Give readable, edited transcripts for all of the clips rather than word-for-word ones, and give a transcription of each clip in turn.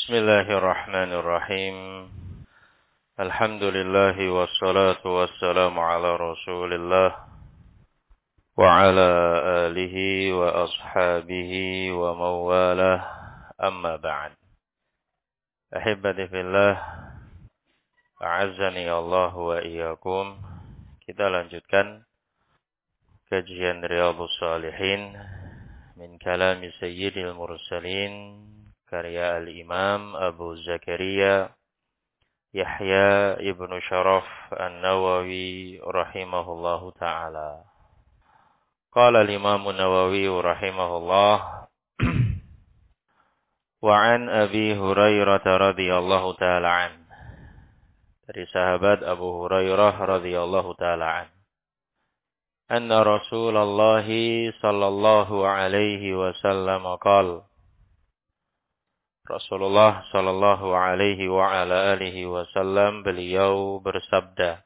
Bismillahirrahmanirrahim. Alhamdulillahi wassalatu wassalamu ala Rasulillah wa ala alihi wa ashabihi wa mawalah. Amma ba'd. Ahibbati fillah, a'azzani Allah wa iyyakum. Kita lanjutkan kajian Riyadhus Shalihin min kalami Sayyidil Mursalin, karya Al-Imam Abu Zakaria Yahya ibnu Sharaf An-Nawawi rahimahullahu ta'ala. Qala al-Imam An-Nawawi rahimahullah wa an Abi Hurairah radhiyallahu ta'ala an. Dari sahabat Abu Hurairah radhiyallahu ta'ala an. Anna Rasulullah sallallahu alaihi wasallam qala, Rasulullah sallallahu alaihi wa ala alihi wasallam beliau bersabda,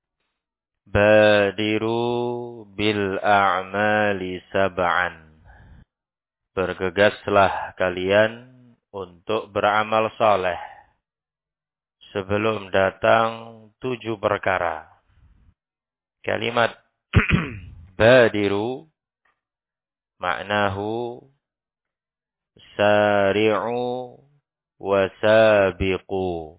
Badiru bil a'mali sab'an. Bergegaslah kalian untuk beramal saleh sebelum datang 7 perkara. Kalimat badiru maknahu sari'u wa sabiqu.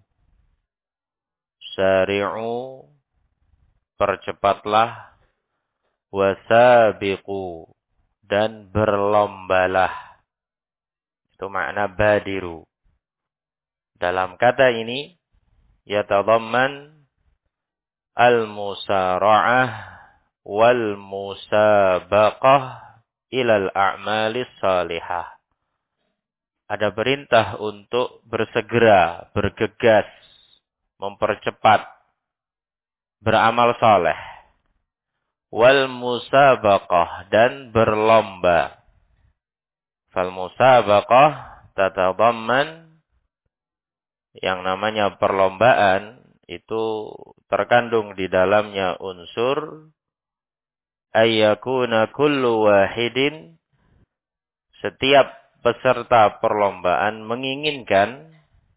Sari'u, percepatlah, wa sabiqu, dan berlombalah. Itu makna badiru. Dalam kata ini yatadamman al-musara'ah wal musabaqah ilal a'malis salihah. Ada perintah untuk bersegera, bergegas, mempercepat, beramal saleh. Wal musabaqah, dan berlomba. Fal musabaqah tatadamman, yang namanya perlombaan itu terkandung di dalamnya unsur ayyakuna kullu wahidin, setiap peserta perlombaan menginginkan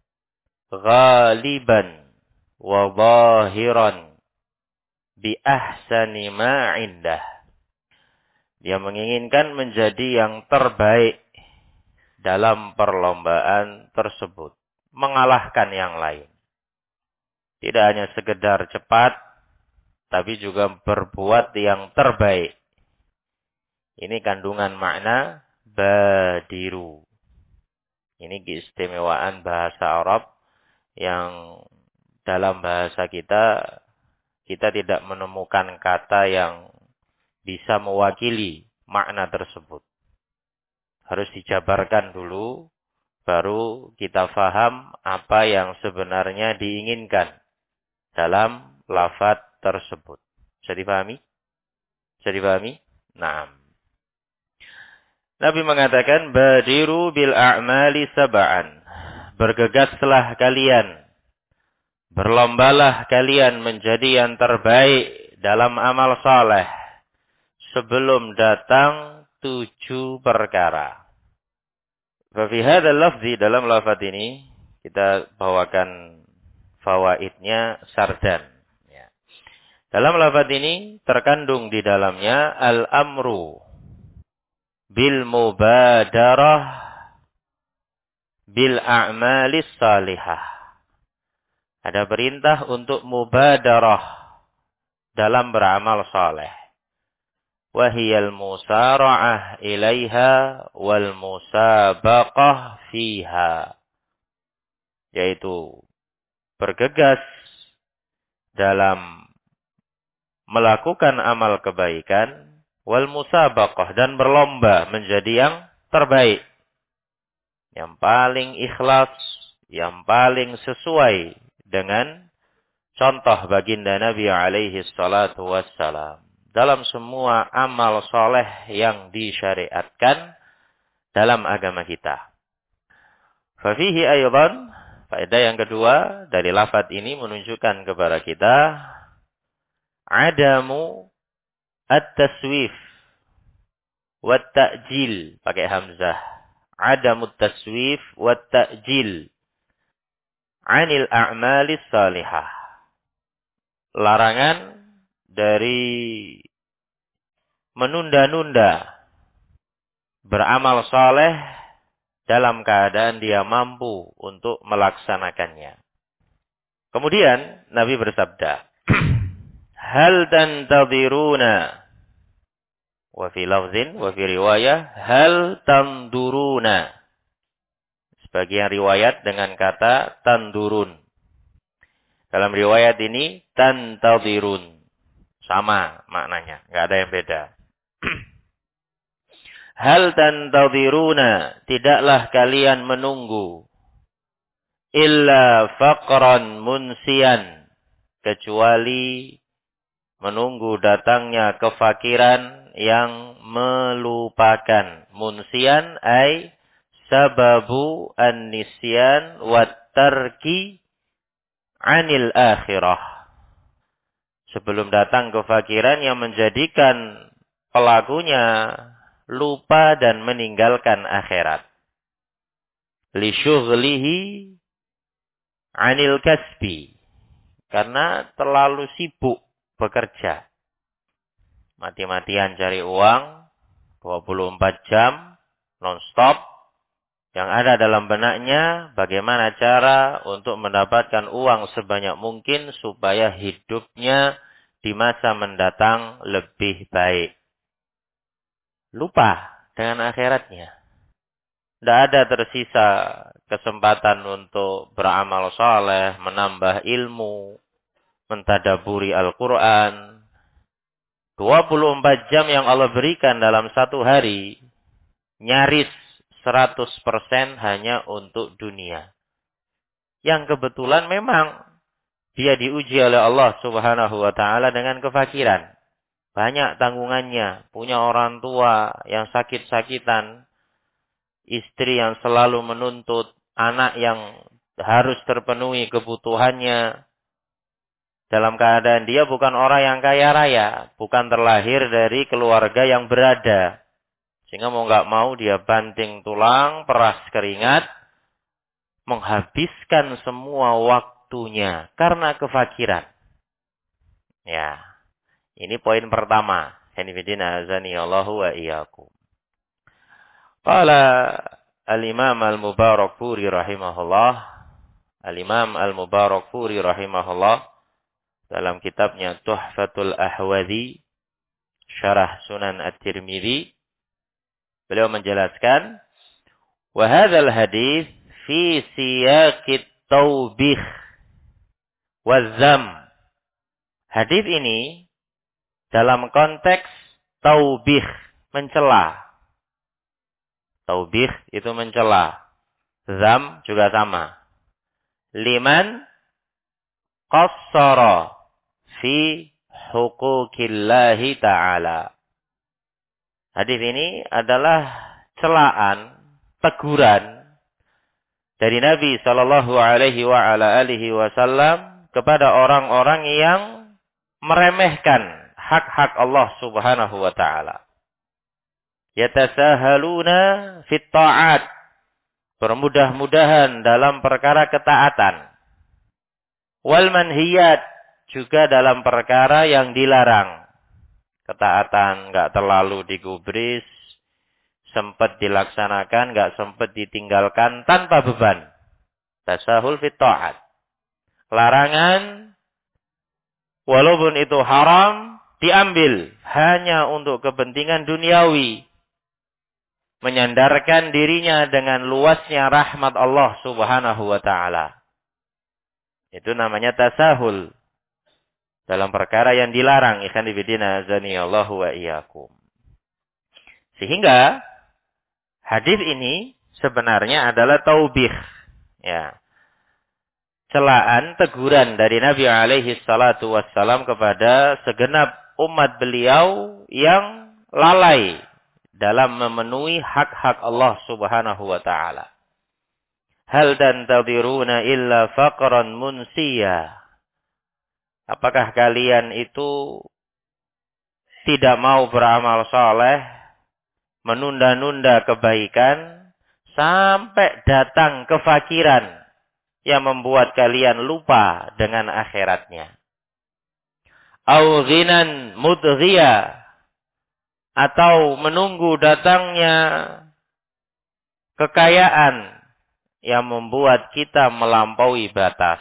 ghaliban wa zahiran bi ahsani ma indah. Dia menginginkan menjadi yang terbaik dalam perlombaan tersebut, mengalahkan yang lain. Tidak hanya sekedar cepat, tapi juga berbuat yang terbaik. Ini kandungan makna badiru. Ini keistimewaan bahasa Arab yang dalam bahasa kita tidak menemukan kata yang bisa mewakili makna tersebut. Harus dijabarkan dulu, baru kita faham apa yang sebenarnya diinginkan dalam lafaz tersebut. Bisa dipahami? Bisa dipahami? Naam. Nabi mengatakan, Badiru bil a'mali sab'an. Bergegaslah kalian, berlombalah kalian menjadi yang terbaik dalam amal saleh sebelum datang 7 perkara. Fi hadzal lafzi, dalam lafaz ini kita bawakan fawaidnya sardan. Ya. Dalam lafaz ini terkandung di dalamnya al-amru bil mubadarah bil a'malis salihah. Ada perintah untuk mubadarah dalam beramal saleh. Wahiyal musara'ah ilaiha wal musabaqah fiha. Yaitu bergegas dalam melakukan amal kebaikan, wal musabaqah, dan berlomba menjadi yang terbaik, yang paling ikhlas, yang paling sesuai dengan contoh baginda Nabi alaihi salatu wassalam dalam semua amal soleh yang disyariatkan dalam agama kita. Fafihi aydan, faedah yang kedua dari lafaz ini menunjukkan kepada kita adamu at-taswif wa ta'jil, pakai hamzah. Adamut taswif wa ta'jil, 'anil a'malis salihah. Larangan dari menunda-nunda beramal saleh dalam keadaan dia mampu untuk melaksanakannya. Kemudian Nabi bersabda, hal tantadhiruna, wa fi lafzin wa fi riwayah hal tanduruna. Sebagian riwayat dengan kata tandurun. Dalam riwayat ini tantadhirun. Sama maknanya, enggak ada yang beda. Hal tantadhiruna, tidaklah kalian menunggu illa faqran munsian, kecuali menunggu datangnya kefakiran yang melupakan. Munsian ay sababu an-nisyan wat tarki 'anil akhirah. Sebelum datang kefakiran yang menjadikan pelakunya lupa dan meninggalkan akhirat. Li syughlihi 'anil kasbi. Karena terlalu sibuk bekerja. Mati-matian cari uang, 24 jam, non-stop. Yang ada dalam benaknya, bagaimana cara untuk mendapatkan uang sebanyak mungkin supaya hidupnya di masa mendatang lebih baik. Lupa dengan akhiratnya. Tidak ada tersisa kesempatan untuk beramal saleh, menambah ilmu, mentadaburi Al-Quran. 24 jam yang Allah berikan dalam satu hari, nyaris 100% hanya untuk dunia. Yang kebetulan memang dia diuji oleh Allah Subhanahu wa ta'ala dengan kefakiran. Banyak tanggungannya, punya orang tua yang sakit-sakitan, istri yang selalu menuntut, anak yang harus terpenuhi kebutuhannya. Dalam keadaan dia bukan orang yang kaya raya, bukan terlahir dari keluarga yang berada. Sehingga mau nggak mau dia banting tulang, peras keringat, menghabiskan semua waktunya karena kefakiran. Ya, ini poin pertama. Hanifidina azani Allahu wa iyyakum. Qala al-Imam al-Mubarakfuri rahimahullah. Al-Imam al-Mubarakfuri rahimahullah dalam kitabnya Tuhfatul Ahwadhi, Syarah Sunan At-Tirmidzi, beliau menjelaskan, wa hadzal hadits fi siyaqit taubih wa dzam. Hadis ini dalam konteks taubih, mencela. Taubih itu mencela. Dzam juga sama. Liman qassara fi huquqillahi ta'ala. Hadis ini adalah celaan, teguran dari Nabi sallallahu alaihi wa ala alihi wasallam kepada orang-orang yang meremehkan hak-hak Allah Subhanahu wa taala. Yatasahaluna fit ta'at, bermudah-mudahan dalam perkara ketaatan. Wal manhiyat, juga dalam perkara yang dilarang. Ketaatan enggak terlalu digubris, sempat dilaksanakan, enggak sempat ditinggalkan tanpa beban. Tasahul fit ta'at. Larangan walaupun itu haram diambil hanya untuk kepentingan duniawi. Menyandarkan dirinya dengan luasnya rahmat Allah Subhanahu wa taala. Itu namanya tasahul dalam perkara yang dilarang. Ikhwan fillah azani Allah wa iyyakum. Sehingga hadis ini sebenarnya adalah taubih, ya. Celaan, teguran dari Nabi alaihi salatu wassalam kepada segenap umat beliau yang lalai dalam memenuhi hak-hak Allah Subhanahu wa taala. Hal tantadiruna illa faqran munsiya. Apakah kalian itu tidak mau beramal saleh, menunda-nunda kebaikan sampai datang kefakiran yang membuat kalian lupa dengan akhiratnya. Au ghinan mudghiya, atau menunggu datangnya kekayaan yang membuat kita melampaui batas.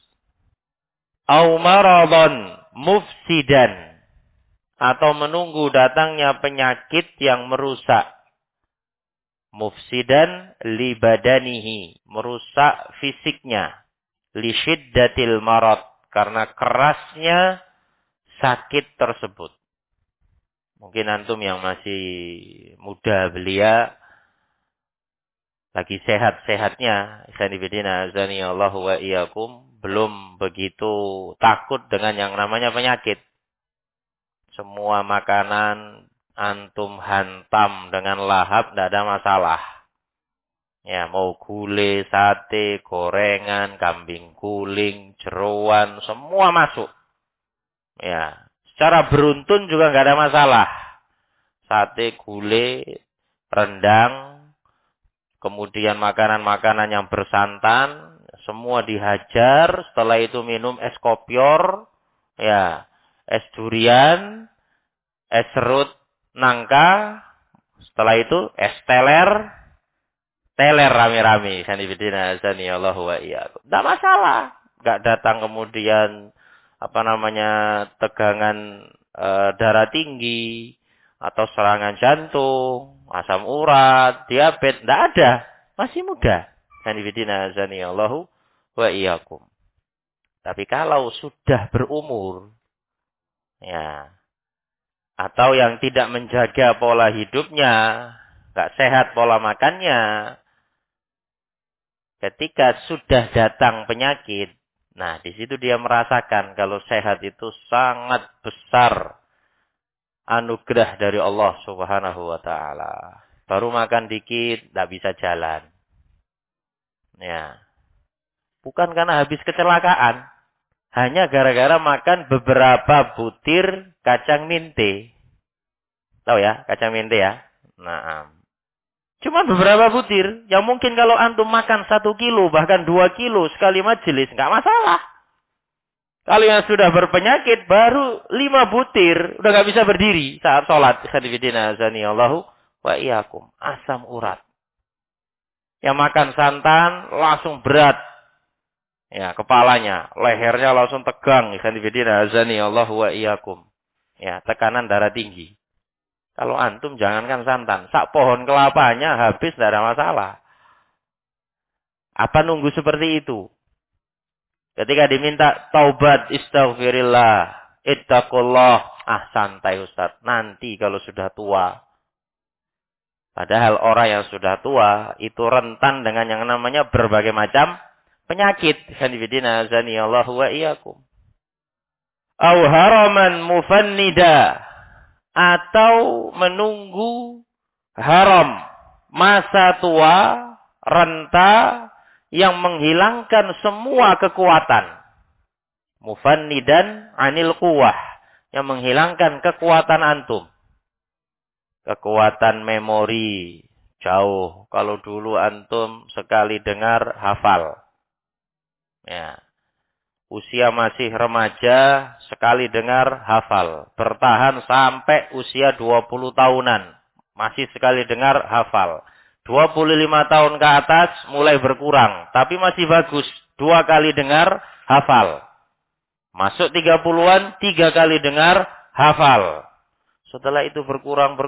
Au maradhan mufsidan, atau menunggu datangnya penyakit yang merusak. Mufsidan li badanihi, merusak fisiknya. Li syiddatil marad, karena kerasnya sakit tersebut. Mungkin antum yang masih muda belia, lagi sehat-sehatnya, ikhwanifidina azani Allahu wa iyyakum, belum begitu takut dengan yang namanya penyakit. Semua makanan antum hantam dengan lahap, tidak ada masalah. Ya, mau gulai, sate, gorengan, kambing guling, jeroan, semua masuk. Ya, secara beruntun juga nggak ada masalah. Sate, gulai, rendang, kemudian makanan-makanan yang bersantan, semua dihajar. Setelah itu minum es kopior, ya, es durian, es serut nangka. Setelah itu es teler rame-rame. Sanibidina azani Allahu wa iyyakum. Tidak masalah. Nggak datang kemudian tegangan darah tinggi atau serangan jantung, asam urat, diabetes, tidak ada. Masih muda. Sanibidina azani Allahu wa iyyakum. Tapi kalau sudah berumur, ya, atau yang tidak menjaga pola hidupnya, nggak sehat pola makannya, ketika sudah datang penyakit, nah di situ dia merasakan kalau sehat itu sangat besar anugerah dari Allah Subhanahu wa taala. Baru makan dikit tidak bisa jalan. Ya. Bukan karena habis kecelakaan, hanya gara-gara makan beberapa butir kacang mente. Tahu ya, kacang mente ya? Nah, cuma beberapa butir, yang mungkin kalau antum makan 1 kilo, bahkan 2 kilo sekali majelis, nggak masalah. Kalau yang sudah berpenyakit, baru 5 butir, udah nggak bisa berdiri saat sholat. Khadifidina azani Allahu wa iyyakum. Asam urat. Yang makan santan, langsung berat. Ya, kepalanya, lehernya langsung tegang. Khadifidina azani Allahu wa iyyakum. Ya, tekanan darah tinggi. Kalau antum jangankan santan, sak pohon kelapanya habis tidak ada masalah. Apa nunggu seperti itu? Ketika diminta taubat, istaghfirillah, ittaqullah, santai Ustaz, nanti kalau sudah tua. Padahal orang yang sudah tua itu rentan dengan yang namanya berbagai macam penyakit. Khanifidina azani Allahu wa iyyakum. Au haraman mufannida, atau menunggu haram, masa tua, renta, yang menghilangkan semua kekuatan. Mufannidan anil quwah, yang menghilangkan kekuatan antum. Kekuatan memori, jauh. Kalau dulu antum sekali dengar, hafal. Ya. Usia masih remaja, sekali dengar, hafal. Bertahan sampai usia 20 tahunan. Masih sekali dengar, hafal. 25 tahun ke atas, mulai berkurang. Tapi masih bagus. 2 kali dengar, hafal. Masuk 30-an, 3 kali dengar, hafal. Setelah itu berkurang.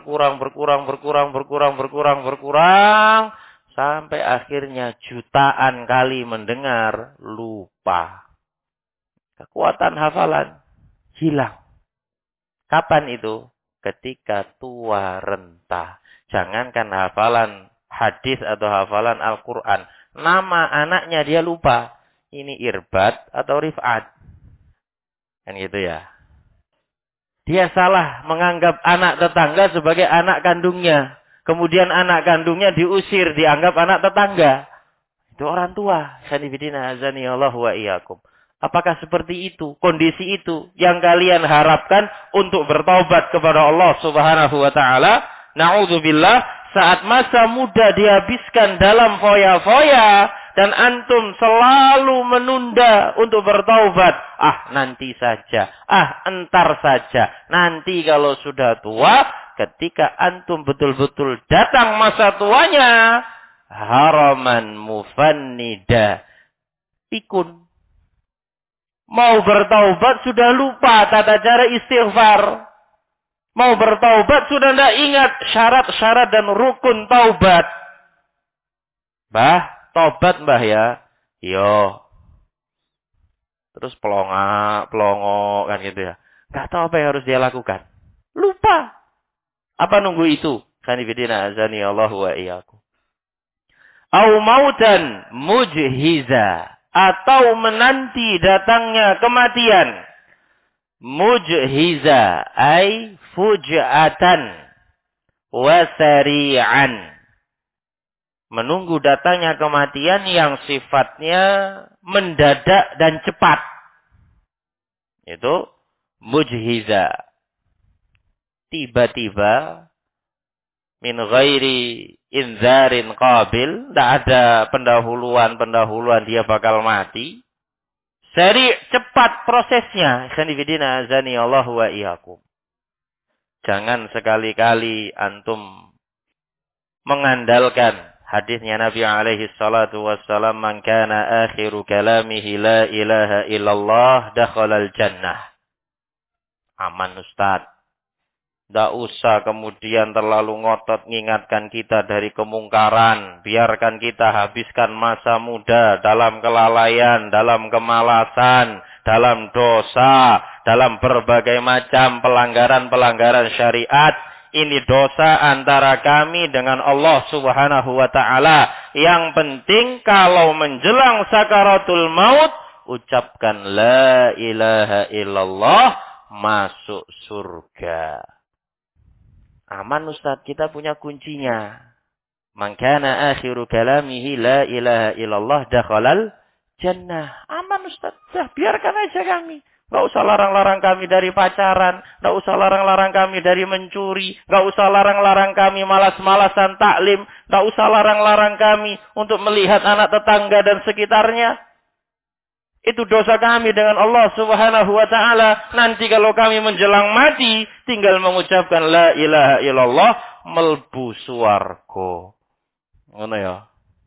Sampai akhirnya jutaan kali mendengar, lupa. Kekuatan hafalan hilang. Kapan itu? Ketika tua renta. Jangankan hafalan hadis atau hafalan Al-Quran. Nama anaknya dia lupa. Ini Irbad atau Rif'at. Kan gitu ya. Dia salah menganggap anak tetangga sebagai anak kandungnya. Kemudian anak kandungnya diusir, dianggap anak tetangga. Itu orang tua. Sanibidina azani Allah wa iyyakum. Apakah seperti itu, kondisi itu yang kalian harapkan untuk bertaubat kepada Allah Subhanahu wa taala? Na'udzubillah, saat masa muda dihabiskan dalam foya-foya, dan antum selalu menunda untuk bertaubat. Nanti saja. Entar saja. Nanti kalau sudah tua, ketika antum betul-betul datang masa tuanya, haraman mufannida. Pikun. Mau bertaubat sudah lupa tata cara istighfar. Mau bertaubat sudah tidak ingat syarat-syarat dan rukun taubat. Taubat mbah ya. Yo. Terus pelongo kan gitu ya. Gak tahu apa yang harus dia lakukan. Lupa. Apa nunggu itu? Khanifidina azani Allah wa iyyakum. Au mautan mujhiza. Atau menanti datangnya kematian. Mujhiza ay fuj'atan wa sari'an. Menunggu datangnya kematian yang sifatnya mendadak dan cepat. Itu mujhiza. Tiba-tiba min ghairi inzarin qabil, tidak ada pendahuluan dia bakal mati. Seri cepat prosesnya. Khanifidina azani Allah wa iyyakum. Jangan sekali-kali antum mengandalkan hadisnya Nabi alaihi salatu wassalam, man kana akhiru kalamihi la ilaha illallah dakhalal jannah. Aman Ustaz. Tidak usah kemudian terlalu ngotot mengingatkan kita dari kemungkaran. Biarkan kita habiskan masa muda dalam kelalaian, dalam kemalasan, dalam dosa, dalam berbagai macam pelanggaran-pelanggaran syariat. Ini dosa antara kami dengan Allah Subhanahu wa ta'ala. Yang penting kalau menjelang sakaratul maut, ucapkan la ilaha illallah, masuk surga. Aman Ustaz, kita punya kuncinya. Man kana akhiru kalamihi la ilaha illallah dakhalal jannah. Aman Ustaz, biarkan aja kami. Gak usah larang-larang kami dari pacaran. Gak usah larang-larang kami dari mencuri. Gak usah larang-larang kami malas-malasan taklim. Gak usah larang-larang kami untuk melihat anak tetangga dan sekitarnya. Itu dosa kami dengan Allah Subhanahu wa ta'ala. Nanti kalau kami menjelang mati, tinggal mengucapkan la ilaha illallah, melbu swarga. Ngono ya.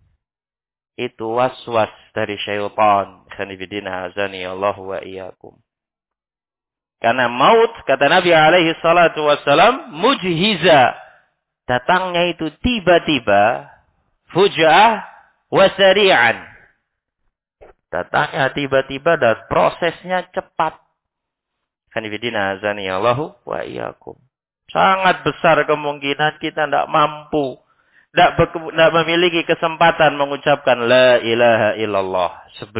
Itu waswas dari syaitan. Khanifidina azani Allah wa iyyakum. Karena maut, kata Nabi alaihi salatu wassalam, mujhiza. Datangnya itu tiba-tiba, fuja'ah wa sari'an. Datangnya tiba-tiba dan prosesnya cepat. Khanifidina azani Allahu wa iyyakum. Sangat besar kemungkinan kita tidak mampu. Tidak memiliki kesempatan mengucapkan la ilaha illallah.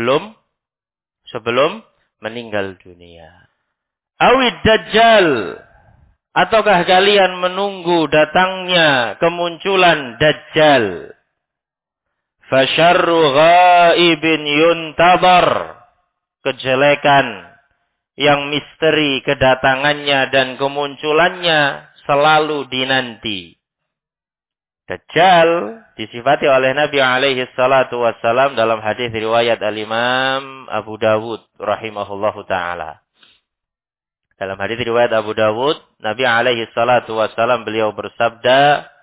Sebelum meninggal dunia. Awid dajjal. Ataukah kalian menunggu datangnya kemunculan dajjal? Fasyarru ghaibin yuntabar. Kejelekan yang misteri kedatangannya dan kemunculannya selalu dinanti. Dajjal disifati oleh Nabi alaihi salatu wassalam dalam hadis riwayat Al-Imam Abu Dawud rahimahullahu ta'ala. Dalam hadis riwayat Abu Dawud, Nabi alaihi salatu wassalam beliau bersabda,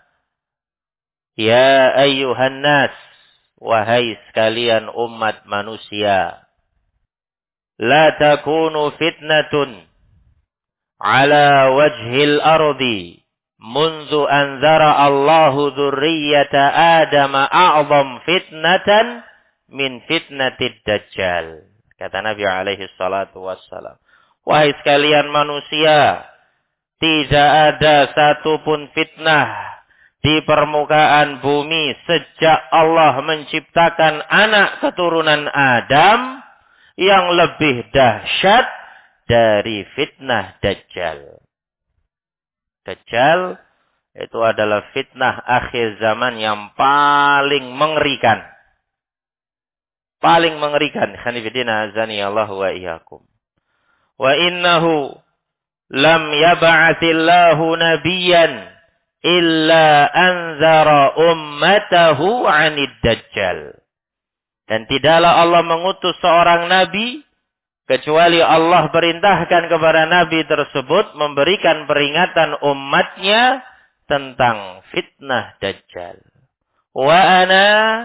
Ya ayyuhan nas, wahai sekalian umat manusia, la takunu fitnatun ala wajhil ardi munzu anzara Allahu dzurriyyata Adam a'zam fitnatan min fitnatid dajjal. Kata Nabi alaihi salatu wassalam, wahai sekalian manusia, tidak ada satupun fitnah di permukaan bumi sejak Allah menciptakan anak keturunan Adam yang lebih dahsyat dari fitnah Dajjal. Dajjal itu adalah fitnah akhir zaman yang paling mengerikan. Paling mengerikan. Khanifidina azani Allah wa iyyakum. Wa innahu lam yab'atsillahu nabiyyan illa anzara ummatahu 'anid dajjal. Dan tidaklah Allah mengutus seorang nabi kecuali Allah perintahkan kepada nabi tersebut memberikan peringatan umatnya tentang fitnah Dajjal. Wa ana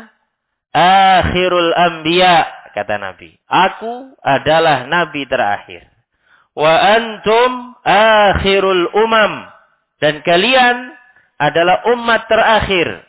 akhirul anbiya, kata Nabi. Aku adalah nabi terakhir. Wa antum akhirul umam. Dan kalian adalah umat terakhir.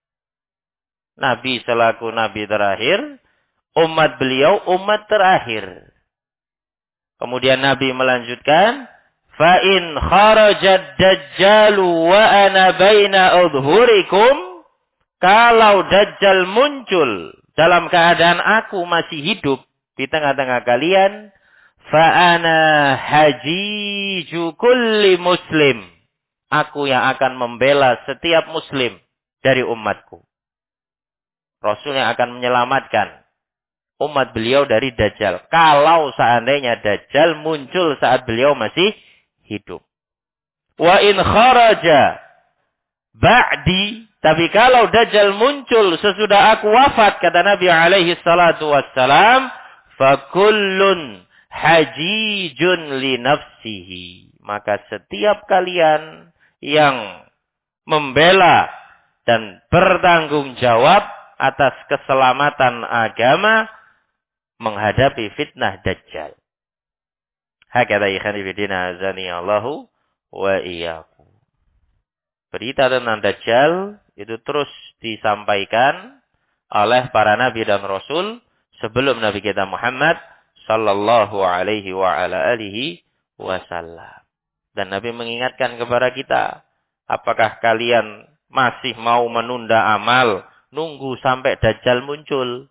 Nabi selaku nabi terakhir, umat beliau umat terakhir. Kemudian Nabi melanjutkan, fa in kharajad dajjalu wa ana baina udhurikum, kalau Dajjal muncul dalam keadaan aku masih hidup di tengah-tengah kalian, fa ana hajiju kulli muslim, aku yang akan membela setiap muslim dari umatku. Rasul yang akan menyelamatkan umat beliau dari Dajjal. Kalau seandainya Dajjal muncul saat beliau masih hidup. Wa in kharaja ba'di, tapi kalau Dajjal muncul sesudah aku wafat, kata Nabi alaihi salatu wassalam, fakullun hajijun li nafsihi. Maka setiap kalian yang membela dan bertanggung jawab atas keselamatan agama menghadapi fitnah Dajjal. Hakadha ikhani fidina azani Allahu wa iyyakum. Berita tentang Dajjal itu terus disampaikan oleh para nabi dan rasul sebelum Nabi kita Muhammad sallallahu alaihi wa ala alihi wasallam. Dan Nabi mengingatkan kepada kita, apakah kalian masih mau menunda amal nunggu sampai Dajjal muncul?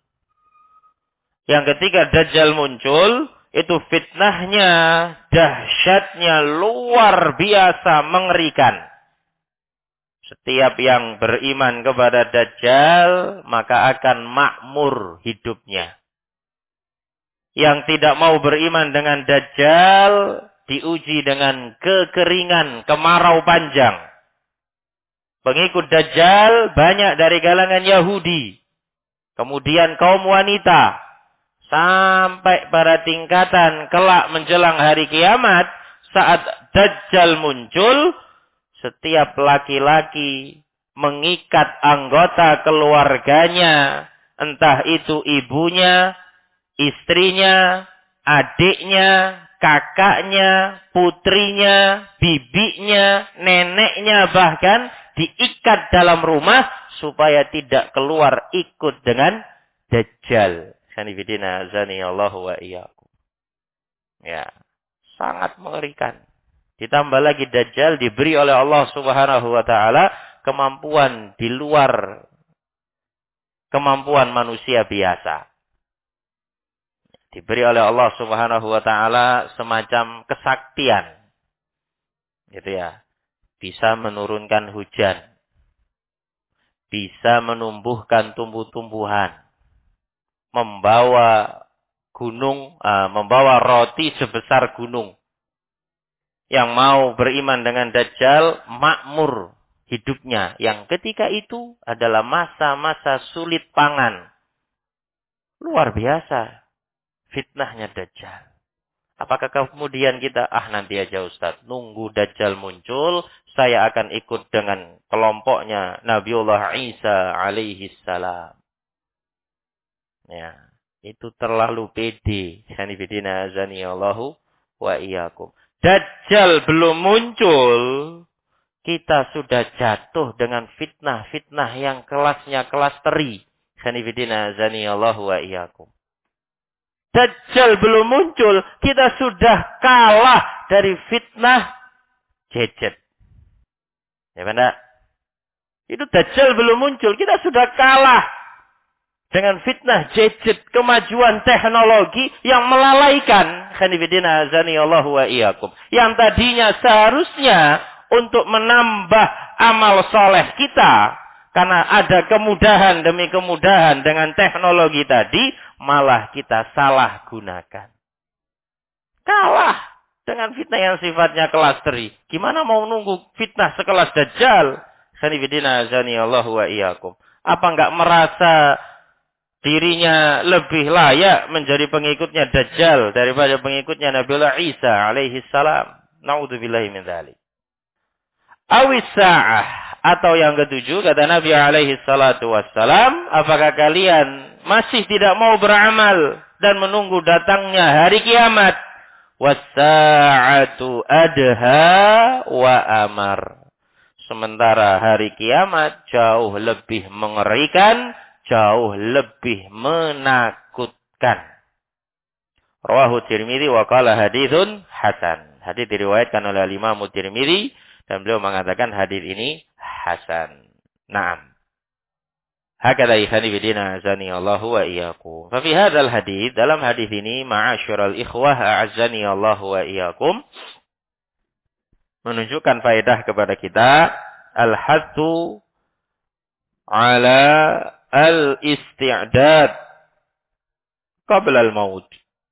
Yang ketika Dajjal muncul, itu fitnahnya, dahsyatnya luar biasa mengerikan. Setiap yang beriman kepada Dajjal, maka akan makmur hidupnya. Yang tidak mau beriman dengan Dajjal, diuji dengan kekeringan, kemarau panjang. Pengikut Dajjal banyak dari kalangan Yahudi. Kemudian kaum wanita. Sampai pada tingkatan kelak menjelang hari kiamat, saat Dajjal muncul, setiap laki-laki mengikat anggota keluarganya, entah itu ibunya, istrinya, adiknya, kakaknya, putrinya, bibinya, neneknya, bahkan diikat dalam rumah supaya tidak keluar ikut dengan Dajjal. Sanifidina azani Allah wa iyyakum. Ya, sangat mengerikan. Ditambah lagi Dajjal diberi oleh Allah Subhanahu wa taala kemampuan di luar kemampuan manusia biasa. Diberi oleh Allah Subhanahu wa taala semacam kesaktian. Gitu ya. Bisa menurunkan hujan. Bisa menumbuhkan tumbuh-tumbuhan. Membawa roti sebesar gunung. Yang mau beriman dengan Dajjal makmur hidupnya. Yang ketika itu adalah masa-masa sulit pangan. Luar biasa fitnahnya Dajjal. Apakah kemudian kita, nanti aja Ustaz, nunggu Dajjal muncul, saya akan ikut dengan kelompoknya Nabiullah Isa alaihi salam. Ya, itu terlalu pede. Sanifidina azani Allahu wa iyyakum. Dajjal belum muncul, kita sudah jatuh dengan fitnah-fitnah yang kelasnya kelas teri. Sanifidina azani Allahu wa iyyakum. Dajjal belum muncul, kita sudah kalah dari fitnah jejet. Ya benar? Itu Dajjal belum muncul, kita sudah kalah dengan fitnah gadget, kemajuan teknologi yang melalaikan. Khanifidina azani Allahu wa iyyakum. Yang tadinya seharusnya untuk menambah amal soleh kita. Karena ada kemudahan demi kemudahan dengan teknologi tadi. Malah kita salah gunakan. Kalah dengan fitnah yang sifatnya kelas teri. Gimana mau nunggu fitnah sekelas Dajjal? Khanifidina azani Allahu wa iyyakum. Apa enggak merasa dirinya lebih layak menjadi pengikutnya Dajjal daripada pengikutnya Nabiullah Isa alaihi salam. Naudzubillahi min dzalik. Awis sa'ah, atau yang ketujuh kata Nabi alaihi salatu wassalam, apakah kalian masih tidak mau beramal dan menunggu datangnya hari kiamat? Was-sa'atu adha wa amar. Sementara hari kiamat jauh lebih mengerikan, jauh lebih menakutkan. Rawahu Tirmidzi wa qala haditsun hasan. Hadits diriwayatkan oleh Imam Tirmidzi dan beliau mengatakan hadits ini hasan. Naam. Hakadha ikhani bidina azani Allahu wa iyyakum. Fa fi hadzal hadits, dalam hadis ini ma'asyiral ikhwah a'azzani Allahu wa iyyakum, menunjukkan faedah kepada kita al-hattu ala al-isti'dad qabla al-maut.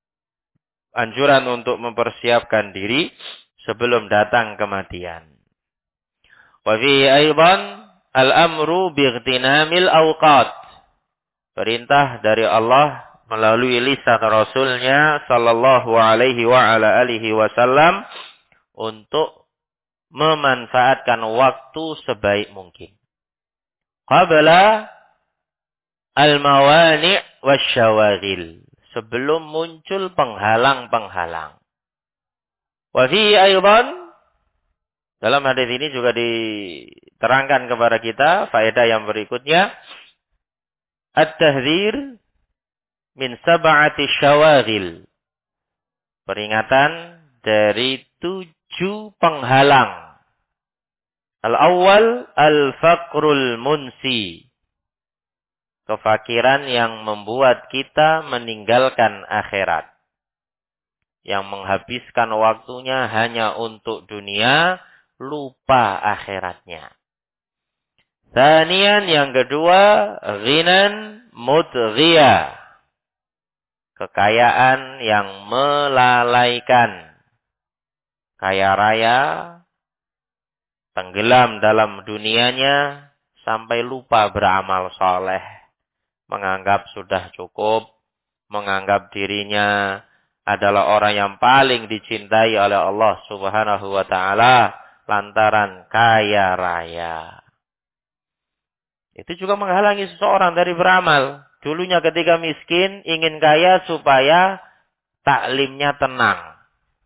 Anjuran untuk mempersiapkan diri sebelum datang kematian. Wa fi aidan al-amru bightinamil awqat. Perintah dari Allah melalui lisan Rasulnya sallallahu alaihi wa ala alihi wasallam untuk memanfaatkan waktu sebaik mungkin. Qabla al-mawani' wasyawaghil. Sebelum muncul penghalang-penghalang. Wa fi aidan, dalam hadis ini juga diterangkan kepada kita faedah yang berikutnya, at-tahdzir min sab'ati syawaghil. Peringatan dari 7 penghalang. Al-awwal al-faqrul munsi. Kefakiran yang membuat kita meninggalkan akhirat. Yang menghabiskan waktunya hanya untuk dunia, lupa akhiratnya. Tsaniyan, yang kedua, ghinan mudghiya. Kekayaan yang melalaikan. Kaya raya, tenggelam dalam dunianya, sampai lupa beramal soleh. Menganggap sudah cukup, menganggap dirinya adalah orang yang paling dicintai oleh Allah Subhanahu wa taala lantaran kaya raya. Itu juga menghalangi seseorang dari beramal. Dulunya ketika miskin ingin kaya supaya taklimnya tenang.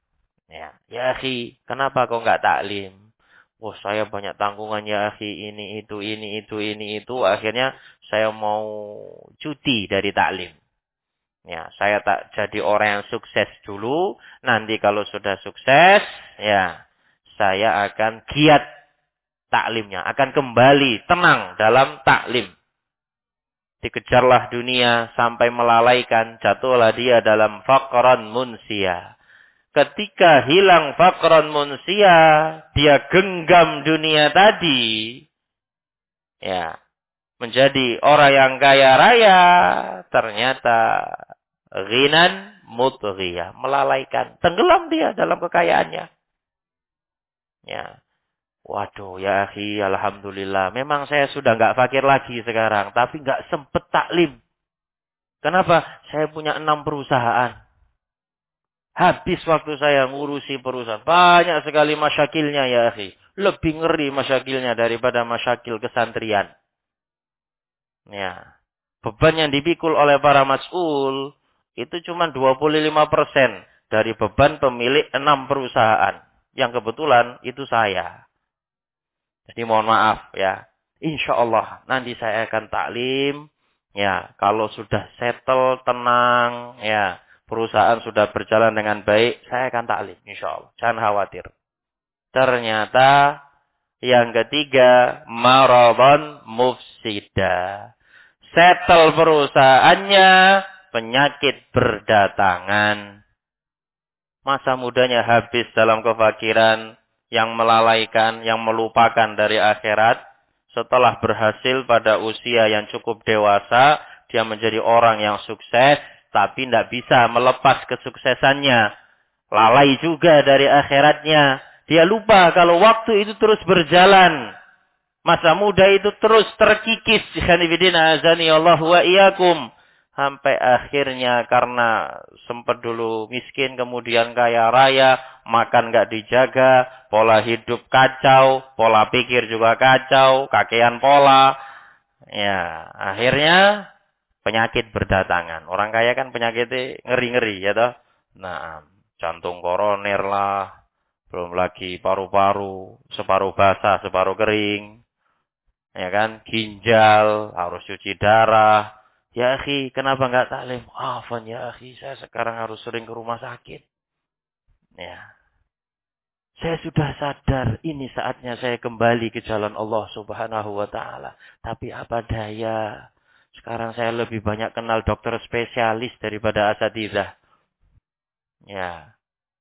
Ya akhi, kenapa kau enggak taklim? Oh, saya banyak tanggungan ya akhi, ini itu. Akhirnya saya mau cuti dari taklim. Ya, saya tak jadi orang yang sukses dulu. Nanti kalau sudah sukses, ya, saya akan giat taklimnya, akan kembali tenang dalam taklim. Dikejarlah dunia sampai melalaikan, jatuhlah dia dalam faqran munsia. Ketika hilang faqran munsia, dia genggam dunia tadi, ya, menjadi orang yang kaya raya, ternyata ghinan mudghiyah, melalaikan, tenggelam dia dalam kekayaannya. Ya. Waduh ya akhi, alhamdulillah, memang saya sudah enggak fakir lagi sekarang, tapi enggak sempet taklim. Kenapa? Saya punya 6 perusahaan. Habis waktu saya ngurusi perusahaan. Banyak sekali masyakilnya ya akhi. Lebih ngeri masyakilnya daripada masyakil kesantrian. Ya. Beban yang dipikul oleh para mas'ul itu cuma 25% dari beban pemilik 6 perusahaan. Yang kebetulan itu saya. Jadi mohon maaf ya. Insya Allah nanti saya akan taklim. Ya, kalau sudah settle, tenang, ya, perusahaan sudah berjalan dengan baik, saya akan taklim, insya Allah. Jangan khawatir. Ternyata yang ketiga, maradhan mufsida. Settle perusahaannya, penyakit berdatangan. Masa mudanya habis dalam kefakiran, yang melalaikan, yang melupakan dari akhirat. Setelah berhasil pada usia yang cukup dewasa, dia menjadi orang yang sukses, tapi tidak bisa melepas kesuksesannya. Lalai juga dari akhiratnya. Dia lupa kalau waktu itu terus berjalan. Masa muda itu terus terkikis. Azani Allah wa iyyakum. Sampai akhirnya karena sempat dulu miskin, kemudian kaya raya, makan nggak dijaga, pola hidup kacau, pola pikir juga kacau, kakean pola. Ya, akhirnya penyakit berdatangan. Orang kaya kan penyakitnya ngeri-ngeri ya toh. Nah, jantung koroner lah, belum lagi paru-paru, separuh basah, separuh kering. Ya kan, ginjal, harus cuci darah. Ya akhi, kenapa nggak taklim? Afan ya akhi, saya sekarang harus sering ke rumah sakit. Ya, saya sudah sadar ini saatnya saya kembali ke jalan Allah Subhanahu wa taala. Tapi apa daya? Sekarang saya lebih banyak kenal dokter spesialis daripada asatidzah. Ya,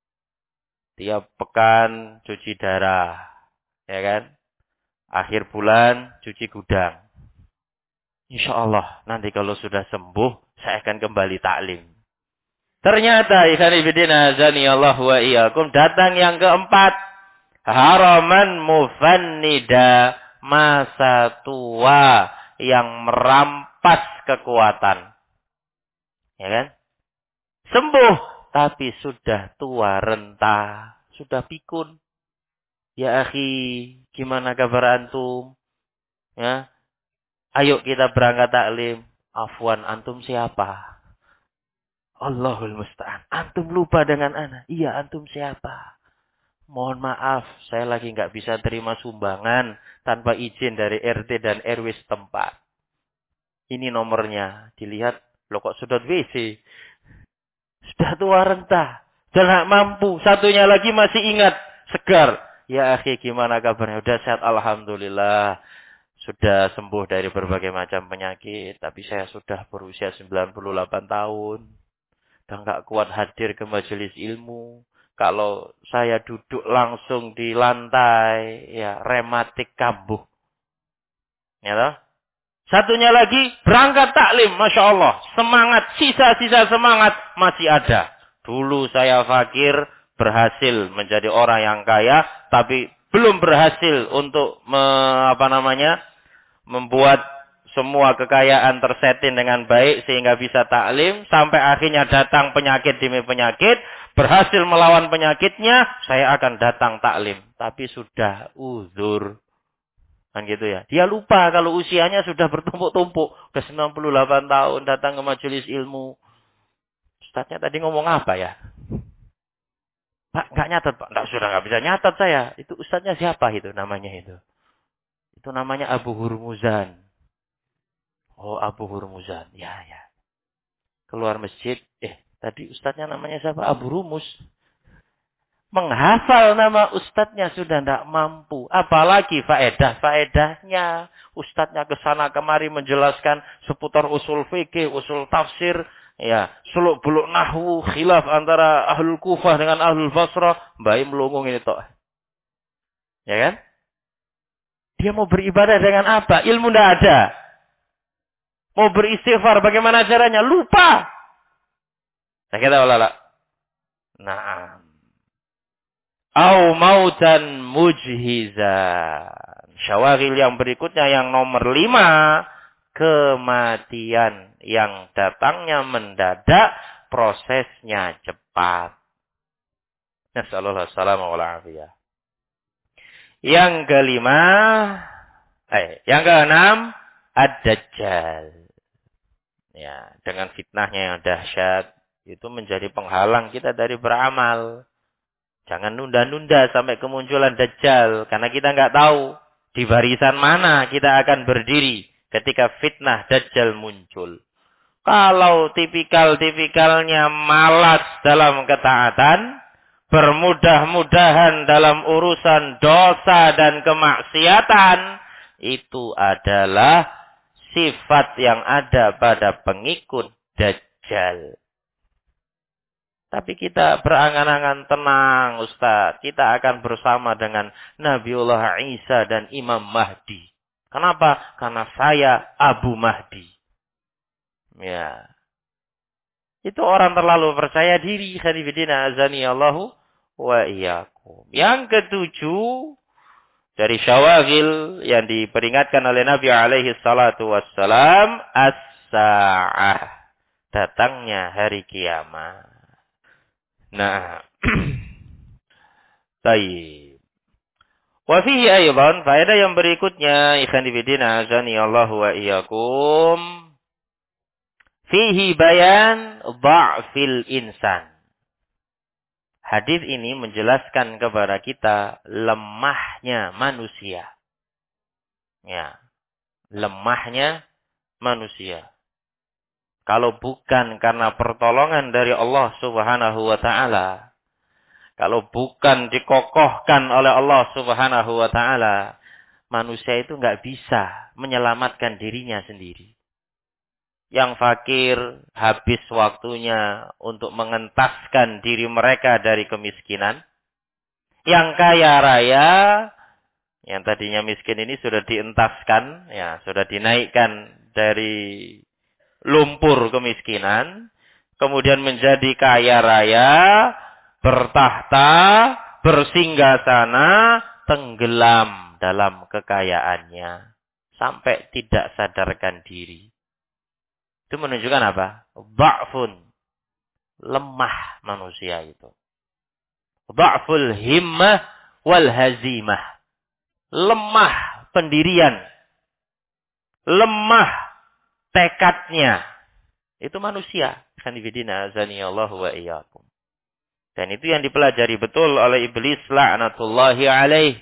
tiap pekan cuci darah, ya kan? Akhir bulan cuci gudang. Insya Allah nanti kalau sudah sembuh saya akan kembali taklim. Ternyata ikhwan fillah azani Allah wa iyyakum, datang yang keempat, haraman mufannida, masa tua yang merampas kekuatan. Ya kan? Sembuh tapi sudah tua renta, sudah pikun. Ya akhi, gimana kabar antum? Ya, ayo kita berangkat taklim. Afwan, antum siapa? Allahul musta'an. Antum lupa dengan ana. Iya, antum siapa? Mohon maaf, saya lagi nggak bisa terima sumbangan tanpa izin dari RT dan RW setempat. Ini nomornya. Dilihat, loh kok sudut WC. Sudah tua renta. Sudah mampu. Satunya lagi masih ingat. Segar. Ya akhi, gimana kabarnya? Udah sehat, alhamdulillah. Sudah sembuh dari berbagai macam penyakit. Tapi saya sudah berusia 98 tahun. Dan nggak kuat hadir ke majelis ilmu. Kalau saya duduk langsung di lantai, ya rematik kambuh. Ya toh? Satunya lagi berangkat taklim, masya Allah, semangat, sisa-sisa semangat masih ada. Dulu saya fakir, berhasil menjadi orang yang kaya, tapi belum berhasil untuk membuat semua kekayaan tersetting dengan baik sehingga bisa taklim. Sampai akhirnya datang penyakit demi penyakit. Berhasil melawan penyakitnya, saya akan datang taklim. Tapi sudah uzur. Kan gitu ya. Dia lupa kalau usianya sudah bertumpuk-tumpuk. Sudah 98 tahun datang ke majelis ilmu. Ustaznya tadi ngomong apa ya? Pak, nggak nyatat Pak. Sudah nggak bisa nyatat saya. Itu ustaznya siapa itu namanya itu? Itu namanya Abu Hurmuzan. Oh, Abu Hurmuzan. Ya, ya. Keluar masjid. Tadi ustadznya namanya siapa? Abu Rumus. Menghafal nama ustadznya sudah tidak mampu. Apalagi faedah-faedahnya. Ustadznya ke sana kemari menjelaskan seputar usul fikih, usul tafsir. Ya, seluk-beluk nahwu, khilaf antara ahlul Kufah dengan ahlul Basrah. Mbak melunggung ini toh. Ya kan? Dia mau beribadah dengan apa? Ilmu tidak ada. Mau beristighfar, bagaimana caranya? Lupa. Saya kata ulala. Naam. Au mautan mujhizan. Syawagil yang berikutnya yang nomor 5. Kematian yang datangnya mendadak, prosesnya cepat. Nasallallahu alaihi wasallam. Yang kelima, yang keenam, ad-dajjal. Ya, dengan fitnahnya yang dahsyat, itu menjadi penghalang kita dari beramal. Jangan nunda-nunda sampai kemunculan Dajjal. Karena kita nggak tahu di barisan mana kita akan berdiri ketika fitnah Dajjal muncul. Kalau tipikal-tipikalnya malas dalam ketaatan, bermudah-mudahan dalam urusan dosa dan kemaksiatan, itu adalah sifat yang ada pada pengikut Dajjal. Tapi kita berangan-angan tenang, Ustaz. Kita akan bersama dengan Nabiullah Isa dan Imam Mahdi. Kenapa? Karena saya Abu Mahdi. Ya. Itu orang terlalu percaya diri. Khanifidina azani Allahu wa iyyakum. Yang ketujuh, dari syawagil yang diperingatkan oleh Nabi alaihi salatu wassalam, as-sa'ah. datangnya hari kiamat. Nah, baik. Wa fihi aydan, faedah yang berikutnya, ikhwan fillah azani Allah wa iyyakum, fihi bayan dha'fil insan. Hadis ini menjelaskan kepada kita lemahnya manusia. Ya, lemahnya manusia. Kalau bukan karena pertolongan dari Allah Subhanahu wa taala, kalau bukan dikokohkan oleh Allah Subhanahu wa taala, manusia itu enggak bisa menyelamatkan dirinya sendiri. Yang fakir habis waktunya untuk mengentaskan diri mereka dari kemiskinan. Yang kaya raya, yang tadinya miskin ini sudah dientaskan, ya, sudah dinaikkan dari lumpur kemiskinan, kemudian menjadi kaya raya, bertahta, bersinggasana, tenggelam dalam kekayaannya, sampai tidak sadarkan diri. Itu menunjukkan apa? Dha'fun, lemah manusia itu. Dha'ful himmah wal hazimah. Lemah pendirian, lemah tekadnya. Itu manusia. Khanifidina azaniyallahu wa iyyakum. Dan itu yang dipelajari betul oleh iblis la'natullahi alaih.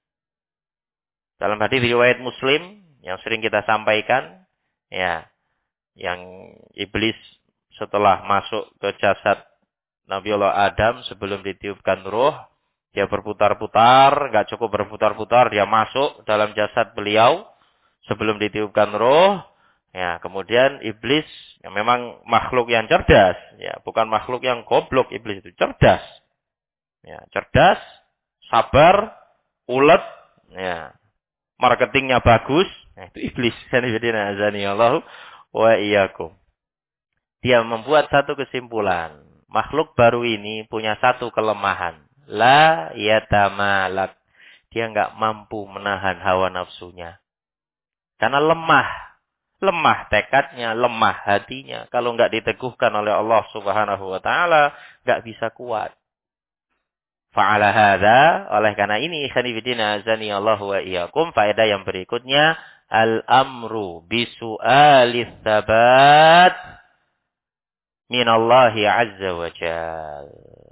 Dalam hadis riwayat Muslim yang sering kita sampaikan, ya, yang iblis setelah masuk ke jasad Nabiullah Adam sebelum ditiupkan ruh, dia berputar-putar, enggak cukup berputar-putar, dia masuk dalam jasad beliau sebelum ditiupkan ruh. Ya, kemudian iblis yang memang makhluk yang cerdas, ya, bukan makhluk yang goblok. Iblis itu cerdas. Ya, cerdas, sabar, ulet, ya. Marketingnya bagus. Nah, itu iblis. Azanillahu wa iyyakum. Dia membuat satu kesimpulan. Makhluk baru ini punya satu kelemahan. La yatamalak. Dia enggak mampu menahan hawa nafsunya. Karena lemah. Lemah tekadnya, lemah hatinya. Kalau enggak diteguhkan oleh Allah Subhanahu wa taala, enggak bisa kuat. Fa'ala hadza, oleh karena ini khanifidina azani Allah wa iyyakum, faedah yang berikutnya, al-amru bisu'alis tsabat minallahi azza wa jal.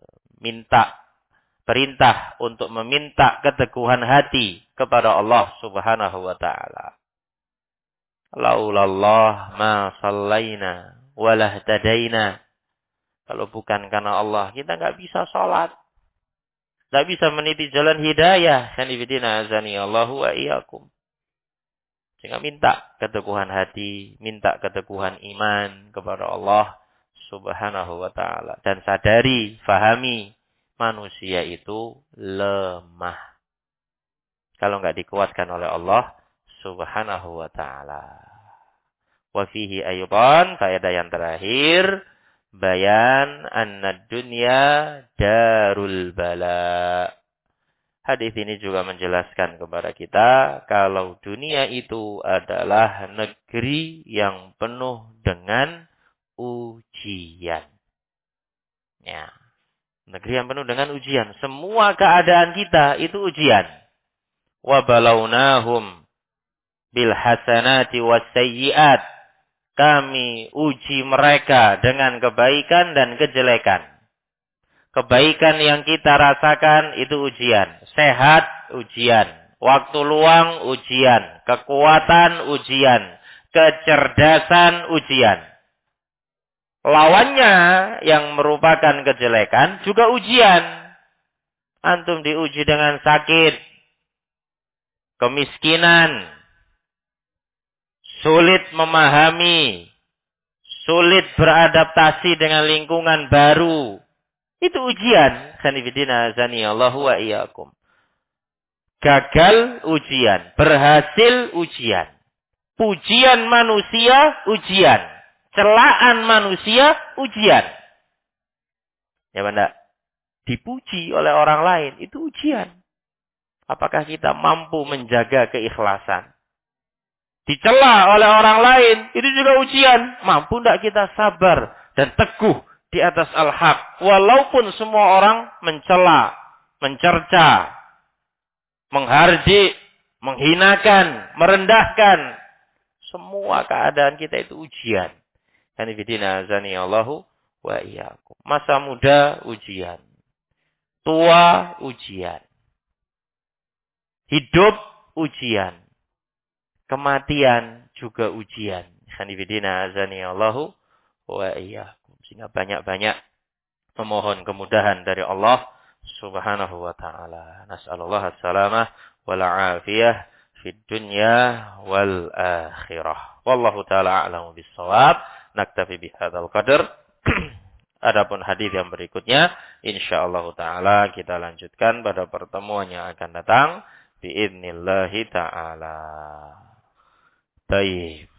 Perintah untuk meminta keteguhan hati kepada Allah Subhanahu wa taala. Laulallah ma sallaina walah tadaina. Kalau bukan karena Allah, kita enggak bisa salat. Enggak bisa meniti jalan hidayah. Khanifidina azani Allahu wa iyyakum. Sehingga minta keteguhan hati, minta keteguhan iman kepada Allah Subhanahu wa taala, dan sadari, fahami, manusia itu lemah. Kalau enggak dikuatkan oleh Allah Subhanahu wa taala. Wa fihi aydan, faedah yang terakhir, bayan anna dunya darul bala. Hadis ini juga menjelaskan kepada kita kalau dunia itu adalah negeri yang penuh dengan ujian. Ya, negeri yang penuh dengan ujian. Semua keadaan kita itu ujian. Wa balawnahum bil hasanati was sayyiat. Kami uji mereka dengan kebaikan dan kejelekan. Kebaikan yang kita rasakan itu ujian. Sehat, ujian. Waktu luang, ujian. Kekuatan, ujian. Kecerdasan, ujian. Lawannya yang merupakan kejelekan juga ujian. Antum diuji dengan sakit, kemiskinan, sulit memahami, sulit beradaptasi dengan lingkungan baru. Itu ujian. Khanifidina azani Allahu wa iyyakum. Gagal ujian, berhasil ujian. Pujian manusia ujian. Celaan manusia ujian. Ya Banda, dipuji oleh orang lain itu ujian. Apakah kita mampu menjaga keikhlasan? dicela oleh orang lain, itu juga ujian. Mampu tidak kita sabar dan teguh di atas al-haq. Walaupun semua orang mencela, mencerca, menghardik, menghinakan, merendahkan. Semua keadaan kita itu ujian. Hanifidina azani Allahu wa iyyakum. Masa muda ujian. Tua ujian. Hidup ujian. Kematian juga ujian. Hanifidina azani Allahu wa iyyakum. Sehingga banyak-banyak memohon kemudahan dari Allah Subhanahu wa taala. Nas'alullah as-salamah wal afiyah fid dunya wal akhirah. Wallahu taala a'lamu bis-shawab. Naktafi bihadzal qadar. Adapun hadis yang berikutnya insyaallah taala kita lanjutkan pada pertemuan yang akan datang biidznillah taala. Baik.